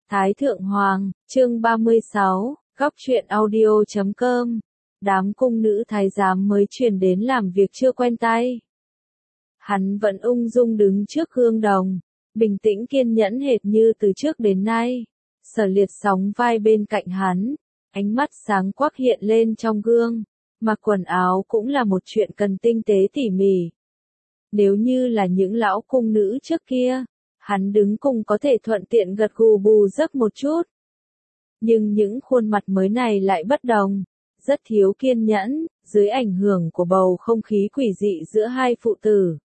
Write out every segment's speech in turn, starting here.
Thái Thượng Hoàng, chương 36, góc truyện audio.com. Đám cung nữ thái giám mới truyền đến làm việc chưa quen tay. Hắn vẫn ung dung đứng trước gương đồng, bình tĩnh kiên nhẫn hệt như từ trước đến nay. Sở Liệt sóng vai bên cạnh hắn, ánh mắt sáng quắc hiện lên trong gương, mặc quần áo cũng là một chuyện cần tinh tế tỉ mỉ. Nếu như là những lão cung nữ trước kia, hắn đứng cùng có thể thuận tiện gật gù bù giấc một chút. Nhưng những khuôn mặt mới này lại bất đồng, rất thiếu kiên nhẫn, dưới ảnh hưởng của bầu không khí quỷ dị giữa hai phụ tử.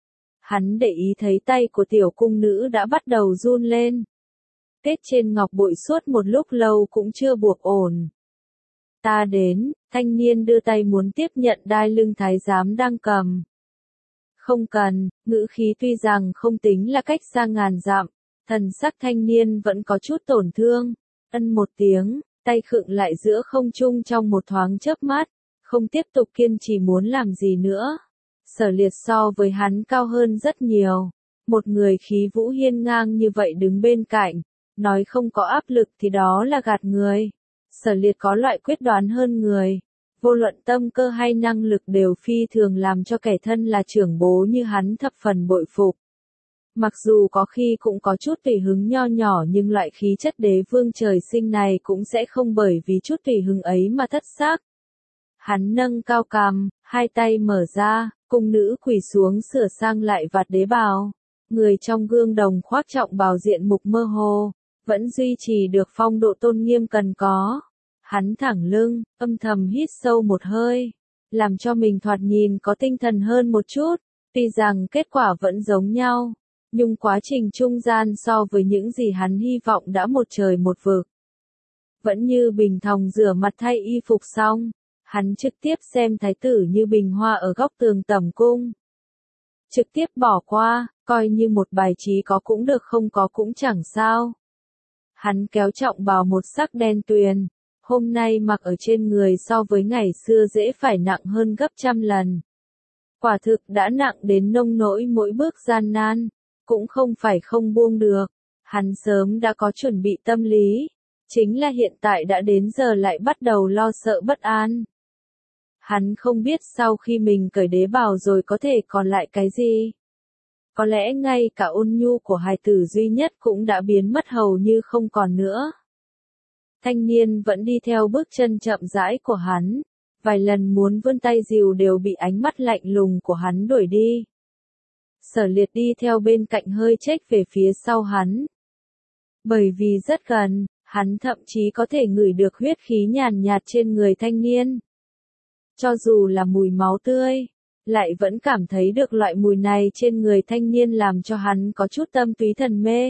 Hắn để ý thấy tay của tiểu cung nữ đã bắt đầu run lên. Kết trên ngọc bội suốt một lúc lâu cũng chưa buộc ổn. Ta đến, thanh niên đưa tay muốn tiếp nhận đai lưng thái giám đang cầm. Không cần, ngữ khí tuy rằng không tính là cách xa ngàn dặm, thần sắc thanh niên vẫn có chút tổn thương. Ân một tiếng, tay khựng lại giữa không trung trong một thoáng chớp mắt, không tiếp tục kiên trì muốn làm gì nữa. Sở Liệt so với hắn cao hơn rất nhiều. Một người khí vũ hiên ngang như vậy đứng bên cạnh, nói không có áp lực thì đó là gạt người. Sở Liệt có loại quyết đoán hơn người. Vô luận tâm cơ hay năng lực đều phi thường làm cho kẻ thân là trưởng bố như hắn thập phần bội phục. Mặc dù có khi cũng có chút tùy hứng nho nhỏ nhưng loại khí chất đế vương trời sinh này cũng sẽ không bởi vì chút tùy hứng ấy mà thất xác. Hắn nâng cao cằm, hai tay mở ra, cung nữ quỳ xuống sửa sang lại vạt đế bào. Người trong gương đồng khoác trọng bào diện mục mơ hồ, vẫn duy trì được phong độ tôn nghiêm cần có. Hắn thẳng lưng, âm thầm hít sâu một hơi, làm cho mình thoạt nhìn có tinh thần hơn một chút. Tuy rằng kết quả vẫn giống nhau, nhưng quá trình trung gian so với những gì hắn hy vọng đã một trời một vực. Vẫn như bình thòng rửa mặt thay y phục xong, hắn trực tiếp xem thái tử như bình hoa ở góc tường tẩm cung. Trực tiếp bỏ qua, coi như một bài trí có cũng được không có cũng chẳng sao. Hắn kéo trọng bào một sắc đen tuyền, hôm nay mặc ở trên người so với ngày xưa dễ phải nặng hơn gấp trăm lần. Quả thực đã nặng đến nông nỗi mỗi bước gian nan, cũng không phải không buông được. Hắn sớm đã có chuẩn bị tâm lý, chính là hiện tại đã đến giờ lại bắt đầu lo sợ bất an. Hắn không biết sau khi mình cởi đế bào rồi có thể còn lại cái gì. Có lẽ ngay cả ôn nhu của hài tử duy nhất cũng đã biến mất hầu như không còn nữa. Thanh niên vẫn đi theo bước chân chậm rãi của hắn, vài lần muốn vươn tay dìu đều bị ánh mắt lạnh lùng của hắn đuổi đi. Sở Liệt đi theo bên cạnh hơi chếch về phía sau hắn. Bởi vì rất gần, hắn thậm chí có thể ngửi được huyết khí nhàn nhạt trên người thanh niên. Cho dù là mùi máu tươi, lại vẫn cảm thấy được loại mùi này trên người thanh niên làm cho hắn có chút tâm túy thần mê.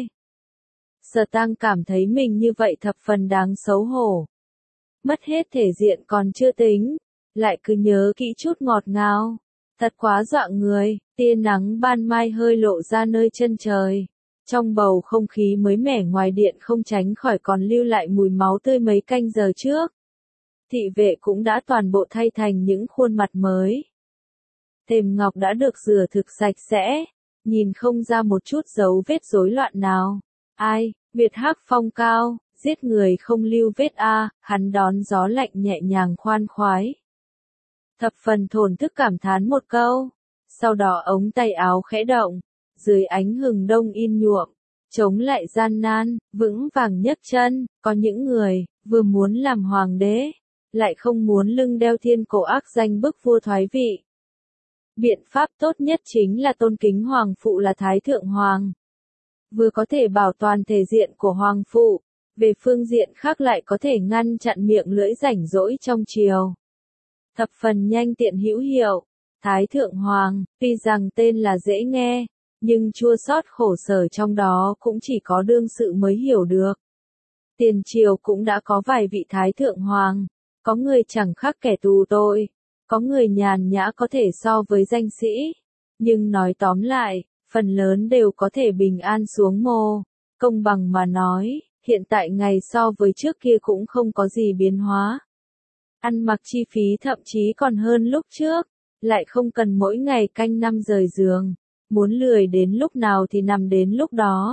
Sở Tăng cảm thấy mình như vậy thập phần đáng xấu hổ. Mất hết thể diện còn chưa tính, lại cứ nhớ kỹ chút ngọt ngào. Thật quá dọa người, tia nắng ban mai hơi lộ ra nơi chân trời. Trong bầu không khí mới mẻ ngoài điện không tránh khỏi còn lưu lại mùi máu tươi mấy canh giờ trước. Thị vệ cũng đã toàn bộ thay thành những khuôn mặt mới. Thềm ngọc đã được rửa thực sạch sẽ, nhìn không ra một chút dấu vết rối loạn nào. Ai, Việt Hắc phong cao, giết người không lưu vết a, hắn đón gió lạnh nhẹ nhàng khoan khoái. Thập phần thổn thức cảm thán một câu, sau đó ống tay áo khẽ động, dưới ánh hừng đông in nhuộm, chống lại gian nan, vững vàng nhấc chân, có những người, vừa muốn làm hoàng đế, lại không muốn lưng đeo thiên cổ ác danh bức vua thoái vị. Biện pháp tốt nhất chính là tôn kính hoàng phụ là Thái Thượng Hoàng. Vừa có thể bảo toàn thể diện của hoàng phụ, về phương diện khác lại có thể ngăn chặn miệng lưỡi rảnh rỗi trong triều. Thập phần nhanh tiện hữu hiệu, Thái Thượng Hoàng, tuy rằng tên là dễ nghe, nhưng chua xót khổ sở trong đó cũng chỉ có đương sự mới hiểu được. Tiền triều cũng đã có vài vị Thái Thượng Hoàng, có người chẳng khác kẻ tù tội, có người nhàn nhã có thể so với danh sĩ, nhưng nói tóm lại, phần lớn đều có thể bình an xuống mồ. Công bằng mà nói, hiện tại ngày so với trước kia cũng không có gì biến hóa. Ăn mặc chi phí thậm chí còn hơn lúc trước, lại không cần mỗi ngày canh năm rời giường, muốn lười đến lúc nào thì nằm đến lúc đó.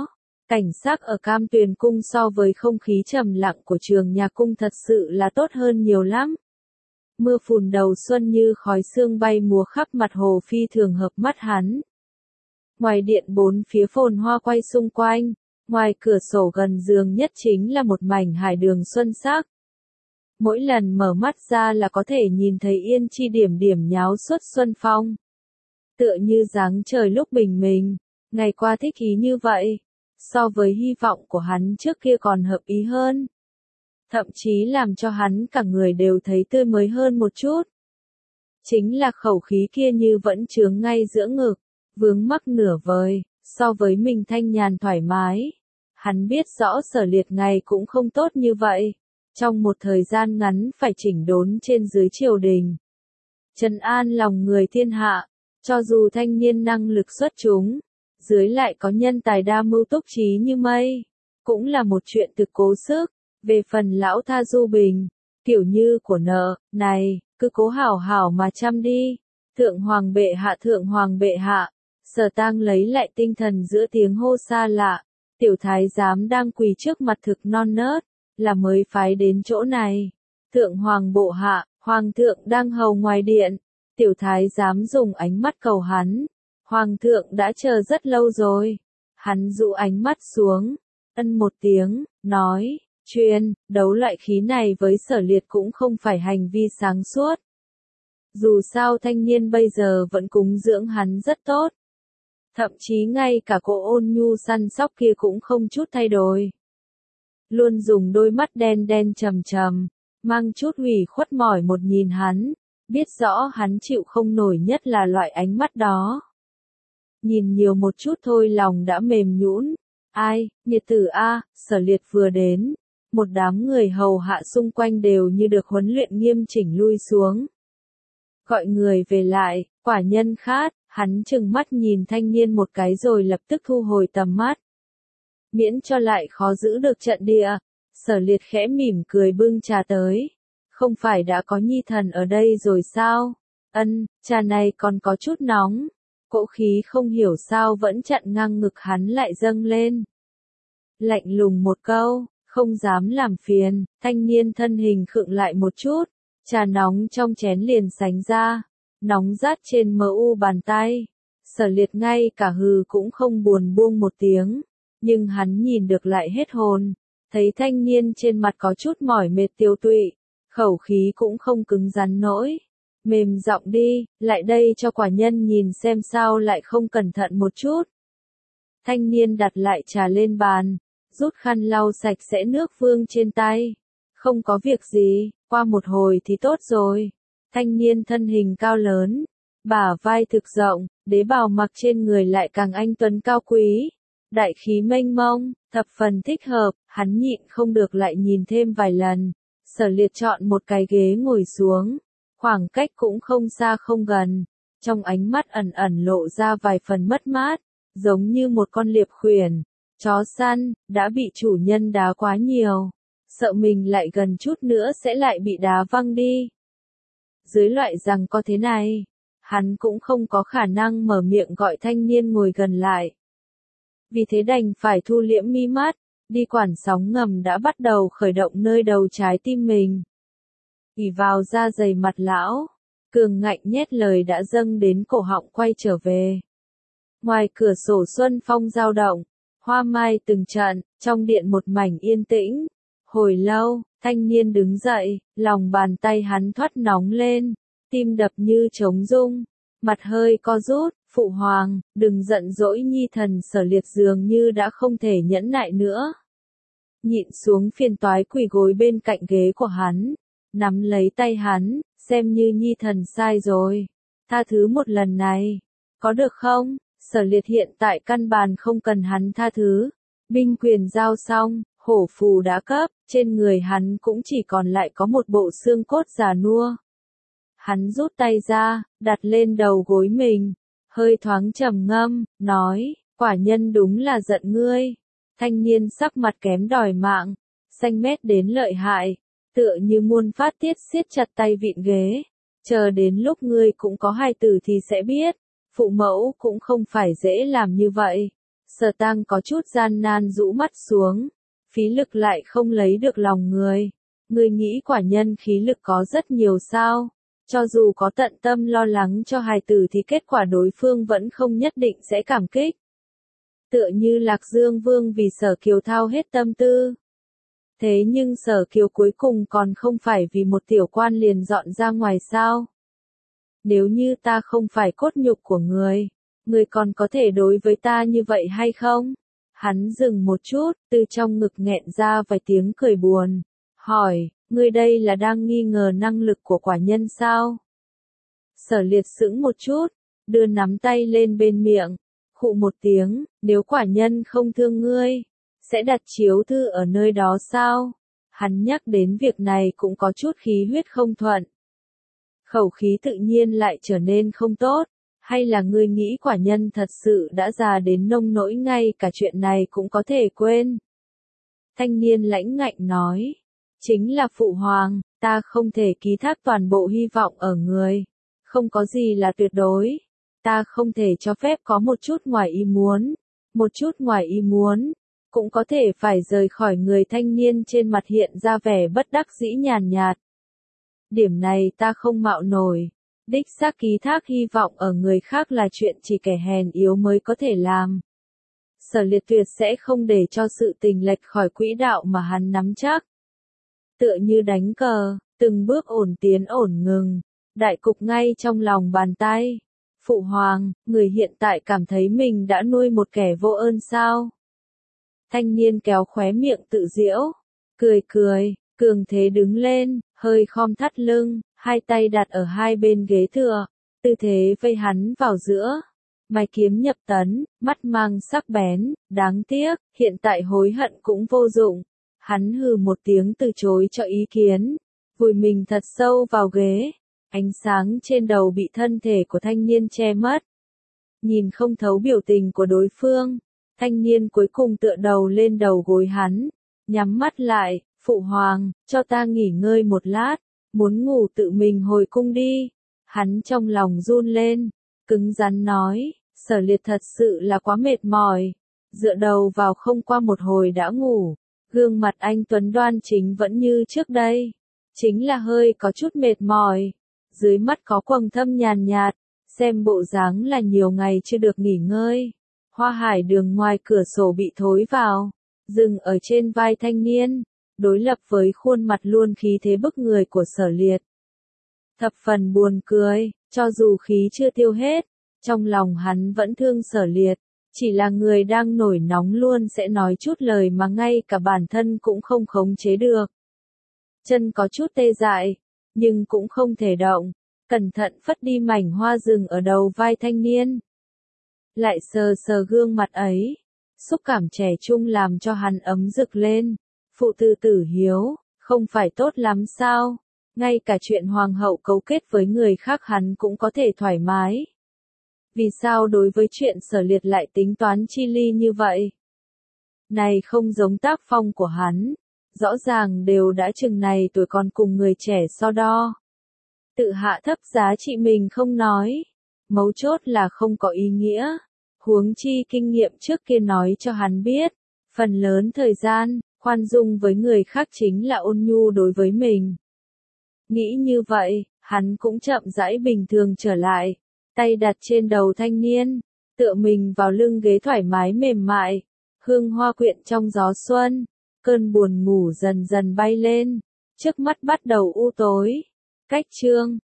Cảnh sắc ở Cam Tuyền Cung so với không khí trầm lặng của Trường Nhà Cung thật sự là tốt hơn nhiều lắm. Mưa phùn đầu xuân như khói sương bay múa khắp mặt hồ phi thường hợp mắt hắn. Ngoài điện bốn phía phồn hoa quay xung quanh, ngoài cửa sổ gần giường nhất chính là một mảnh hải đường xuân sắc. Mỗi lần mở mắt ra là có thể nhìn thấy yên chi điểm điểm nháo suốt xuân phong. Tựa như dáng trời lúc bình minh, ngày qua thích ý như vậy, so với hy vọng của hắn trước kia còn hợp ý hơn. Thậm chí làm cho hắn cả người đều thấy tươi mới hơn một chút. Chính là khẩu khí kia như vẫn chướng ngay giữa ngực, vướng mắc nửa vời, so với mình thanh nhàn thoải mái. Hắn biết rõ Sở Liệt ngày cũng không tốt như vậy, trong một thời gian ngắn phải chỉnh đốn trên dưới triều đình. Trấn an lòng người thiên hạ, cho dù thanh niên năng lực xuất chúng, dưới lại có nhân tài đa mưu túc trí như mây, cũng là một chuyện thực cố sức. Về phần lão Tha Du Bình, kiểu như của nợ, này, cứ cố hảo hảo mà chăm đi. Thượng hoàng bệ hạ, Sở Tang lấy lại tinh thần giữa tiếng hô xa lạ. Tiểu thái giám đang quỳ trước mặt thực non nớt, là mới phái đến chỗ này. Thượng hoàng bộ hạ, hoàng thượng đang hầu ngoài điện. Tiểu thái giám dùng ánh mắt cầu hắn. Hoàng thượng đã chờ rất lâu rồi. Hắn dụ ánh mắt xuống, ân một tiếng, nói. Đấu loại khí này với Sở Liệt cũng không phải hành vi sáng suốt. Dù sao thanh niên bây giờ vẫn cúng dưỡng hắn rất tốt. Thậm chí ngay cả cô ôn nhu săn sóc kia cũng không chút thay đổi. Luôn dùng đôi mắt đen đen trầm trầm, mang chút ủy khuất mỏi một nhìn hắn, biết rõ hắn chịu không nổi nhất là loại ánh mắt đó. Nhìn nhiều một chút thôi lòng đã mềm nhũn. Ai, nhiệt tử a, Sở Liệt vừa đến. Một đám người hầu hạ xung quanh đều như được huấn luyện nghiêm chỉnh lui xuống. Gọi người về lại, quả nhân khát, hắn chừng mắt nhìn thanh niên một cái rồi lập tức thu hồi tầm mắt. Miễn cho lại khó giữ được trận địa, Sở Liệt khẽ mỉm cười bưng trà tới. Không phải đã có nhi thần ở đây rồi sao? Trà này còn có chút nóng. Cỗ khí không hiểu sao vẫn chặn ngang ngực hắn lại dâng lên. Lạnh lùng một câu. Không dám làm phiền, thanh niên thân hình khựng lại một chút, trà nóng trong chén liền sánh ra, nóng rát trên mờ u bàn tay. Sở Liệt ngay cả hừ cũng không buồn buông một tiếng, nhưng hắn nhìn được lại hết hồn, thấy thanh niên trên mặt có chút mỏi mệt tiêu tụy, khẩu khí cũng không cứng rắn nỗi. Mềm giọng đi, lại đây cho quả nhân nhìn xem sao lại không cẩn thận một chút. Thanh niên đặt lại trà lên bàn. Rút khăn lau sạch sẽ nước vương trên tay. Không có việc gì, qua một hồi thì tốt rồi. Thanh niên thân hình cao lớn, bả vai thực rộng, đế bào mặc trên người lại càng anh tuấn cao quý. Đại khí mênh mông, thập phần thích hợp, hắn nhịn không được lại nhìn thêm vài lần. Sở Liệt chọn một cái ghế ngồi xuống, khoảng cách cũng không xa không gần. Trong ánh mắt ẩn ẩn lộ ra vài phần mất mát, giống như một con liệp khuyển. Chó săn, đã bị chủ nhân đá quá nhiều. Sợ mình lại gần chút nữa sẽ lại bị đá văng đi. Dưới loại rằng có thế này, hắn cũng không có khả năng mở miệng gọi thanh niên ngồi gần lại. Vì thế đành phải thu liễm mi mắt, đi quản sóng ngầm đã bắt đầu khởi động nơi đầu trái tim mình. Ỉ vào da dày mặt lão, cường ngạnh nhét lời đã dâng đến cổ họng quay trở về. Ngoài cửa sổ xuân phong dao động. Hoa mai từng trận, trong điện một mảnh yên tĩnh. Hồi lâu, thanh niên đứng dậy, lòng bàn tay hắn thoắt nóng lên, tim đập như trống rung, mặt hơi co rút, phụ hoàng, đừng giận dỗi nhi thần. Sở Liệt dường như đã không thể nhẫn nại nữa. Nhịn xuống phiền toái quỳ gối bên cạnh ghế của hắn, nắm lấy tay hắn, xem như nhi thần sai rồi. Tha thứ một lần này, có được không? Sở Liệt hiện tại căn bản không cần hắn tha thứ. Binh quyền giao xong, hổ phù đã cấp, trên người hắn cũng chỉ còn lại có một bộ xương cốt già nua. Hắn rút tay ra, đặt lên đầu gối mình, hơi thoáng trầm ngâm, nói, quả nhân đúng là giận ngươi. Thanh niên sắc mặt kém đòi mạng, xanh mét đến lợi hại, tựa như muôn phát tiết siết chặt tay vịn ghế. Chờ đến lúc ngươi cũng có hài tử thì sẽ biết. Phụ mẫu cũng không phải dễ làm như vậy. Sở Tăng có chút gian nan rũ mắt xuống, phí lực lại không lấy được lòng người. Người nghĩ quả nhân khí lực có rất nhiều sao? Cho dù có tận tâm lo lắng cho hài tử thì kết quả đối phương vẫn không nhất định sẽ cảm kích. Tựa như Lạc Dương Vương vì Sở Kiều thao hết tâm tư. Thế nhưng Sở Kiều cuối cùng còn không phải vì một tiểu quan liền dọn ra ngoài sao? Nếu như ta không phải cốt nhục của người còn có thể đối với ta như vậy hay không? Hắn dừng một chút, từ trong ngực nghẹn ra vài tiếng cười buồn, hỏi, ngươi đây là đang nghi ngờ năng lực của quả nhân sao? Sở Liệt sững một chút, đưa nắm tay lên bên miệng, khụ một tiếng, nếu quả nhân không thương ngươi, sẽ đặt chiếu thư ở nơi đó sao? Hắn nhắc đến việc này cũng có chút khí huyết không thuận. Khẩu khí tự nhiên lại trở nên không tốt, hay là ngươi nghĩ quả nhân thật sự đã già đến nông nỗi ngay cả chuyện này cũng có thể quên? Thanh niên lãnh ngạnh nói, chính là phụ hoàng, ta không thể ký thác toàn bộ hy vọng ở người, không có gì là tuyệt đối, ta không thể cho phép có một chút ngoài ý muốn, cũng có thể phải rời khỏi người. Thanh niên trên mặt hiện ra vẻ bất đắc dĩ nhàn nhạt. Điểm này ta không mạo nổi, đích xác ký thác hy vọng ở người khác là chuyện chỉ kẻ hèn yếu mới có thể làm. Sở Liệt tuyệt sẽ không để cho sự tình lệch khỏi quỹ đạo mà hắn nắm chắc. Tựa như đánh cờ, từng bước ổn tiến ổn ngừng, đại cục ngay trong lòng bàn tay. Phụ hoàng, người hiện tại cảm thấy mình đã nuôi một kẻ vô ơn sao? Thanh niên kéo khóe miệng tự giễu, cười, cường thế đứng lên, hơi khom thắt lưng, hai tay đặt ở hai bên ghế tựa, tư thế vây hắn vào giữa. Mày kiếm nhập tấn, mắt mang sắc bén, đáng tiếc, hiện tại hối hận cũng vô dụng. Hắn hừ một tiếng từ chối cho ý kiến, vùi mình thật sâu vào ghế. Ánh sáng trên đầu bị thân thể của thanh niên che mất. Nhìn không thấu biểu tình của đối phương, thanh niên cuối cùng tựa đầu lên đầu gối hắn, nhắm mắt lại, phụ hoàng, cho ta nghỉ ngơi một lát, muốn ngủ tự mình hồi cung đi. Hắn trong lòng run lên, cứng rắn nói, Sở Liệt thật sự là quá mệt mỏi, dựa đầu vào không qua một hồi đã ngủ, gương mặt anh tuấn đoan chính vẫn như trước đây, chính là hơi có chút mệt mỏi, dưới mắt có quầng thâm nhàn nhạt, xem bộ dáng là nhiều ngày chưa được nghỉ ngơi. Hoa hải đường ngoài cửa sổ bị thối vào, dừng ở trên vai thanh niên, đối lập với khuôn mặt luôn khí thế bức người của Sở Liệt. Thập phần buồn cười, cho dù khí chưa tiêu hết, trong lòng hắn vẫn thương Sở Liệt, chỉ là người đang nổi nóng luôn sẽ nói chút lời mà ngay cả bản thân cũng không khống chế được. Chân có chút tê dại, nhưng cũng không thể động, cẩn thận phất đi mảnh hoa rừng ở đầu vai thanh niên. Lại sờ sờ gương mặt ấy, xúc cảm trẻ trung làm cho hắn ấm rực lên. Phụ tử tử hiếu, không phải tốt lắm sao? Ngay cả chuyện hoàng hậu cấu kết với người khác hắn cũng có thể thoải mái. Vì sao đối với chuyện Sở Liệt lại tính toán chi ly như vậy? Này không giống tác phong của hắn, rõ ràng đều đã chừng này tuổi còn cùng người trẻ so đo. Tự hạ thấp giá trị mình không nói, mấu chốt là không có ý nghĩa. Huống chi kinh nghiệm trước kia nói cho hắn biết, phần lớn thời gian, khoan dung với người khác chính là ôn nhu đối với mình. Nghĩ như vậy, hắn cũng chậm rãi bình thường trở lại, tay đặt trên đầu thanh niên, tựa mình vào lưng ghế thoải mái mềm mại, hương hoa quyện trong gió xuân, cơn buồn ngủ dần dần bay lên, trước mắt bắt đầu u tối. Cách chương